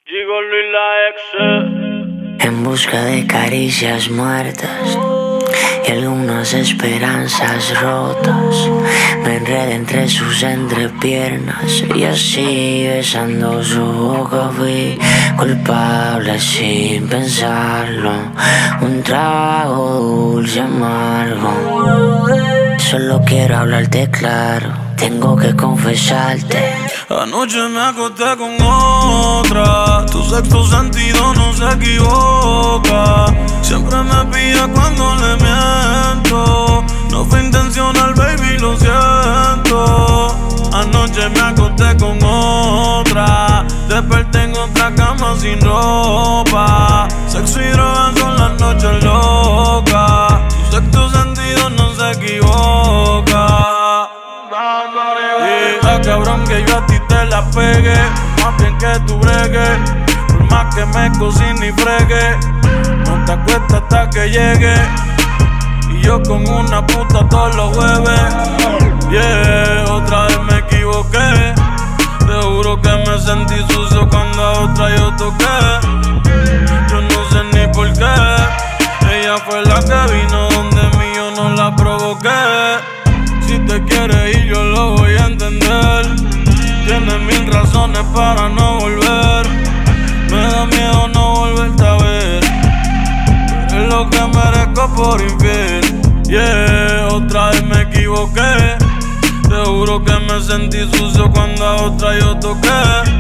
Gigolo y la ex. En busca de caricias muertas y algunas esperanzas rotas, me enredé entre sus entrepiernas y así besando su boca fui culpable sin pensarlo. Un trago dulce amargo. Solo quiero hablarte claro, tengo que confesarte. Anoche me acosté con otra, tu sexto sentido no se equivoca. Siempre me pilla cuando le miento. No fue intencional, baby, lo siento. Anoche me acosté con otra, desperté en otra cama sin ropa. Sexo y drogas son las noches locas. Tu sexto sentido no se equivoca. Está cabrón que yo a ti te la pegue, más bien que tú bregues. Por más que me cocine y fregue, no te acuestas hasta que llegue. Y yo con una puta todos los jueves. Yeah, otra vez me equivoqué. Te juro que me sentí sucio cuando a otra yo toqué. Yo no sé ni por qué. Ella fue la que vino donde mí, yo no la provoqué. Si te quieres ir yo lo voy a entender. Tienes mil razones para no volver. Me da miedo no volverte a ver. Es lo que merezco por infiel. Yeah, otra vez me equivoqué. Te juro que me sentí sucio cuando a otra yo toqué.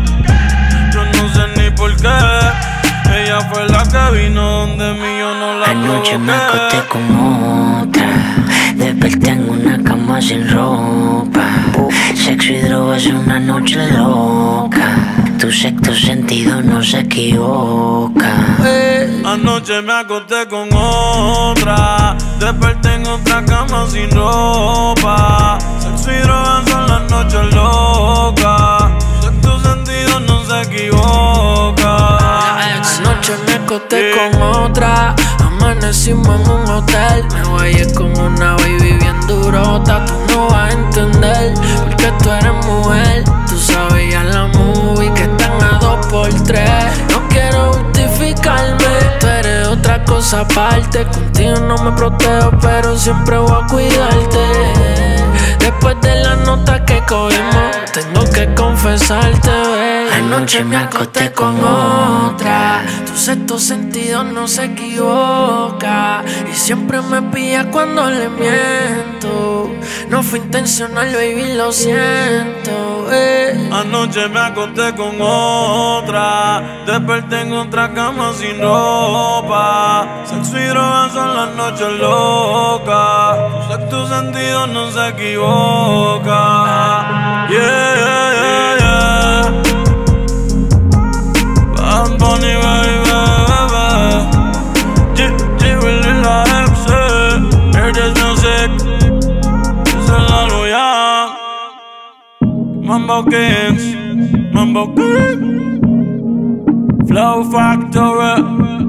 Yo no sé ni por qué. Ella fue la que vino donde mí, yo no la provoqué. Anoche me acosté con otra, desperté en una cama sin ropa. Sexo y drogas una noche loca. Tu sexto sentido no se equivoca. Anoche me acosté con otra, desperté en otra cama sin ropa. Sexo y drogas son las noches locas. Tu sexto sentido no se equivoca. Anoche me acosté con otra, amanecimos en un hotel. Me guayé con una baby bien durota. Tú no vas a entender, porque tú eres mujer. Tú sabes ya la movie que están a 2x3. No quiero justificarme, tú eres otra cosa aparte. Contigo no me protejo, pero siempre voy a cuidarte. Después de la nota que cogimos, tengo que confesarte, baby. Anoche me acosté con otra, tu sexto sentido no se equivoca. Y siempre me pilla cuando le miento. No fue intencional, baby, lo siento. Anoche me acosté con otra, desperté en otra cama sin ropa. Sexo y drogas son las noches locas. Tu sexto sentido no se equivoca. Yeah, yeah, yeah. Bad Bunny, baby, Gigolo y la ex. Hear this music, esa es la Loyang. Mambo Kings, Flow Factory.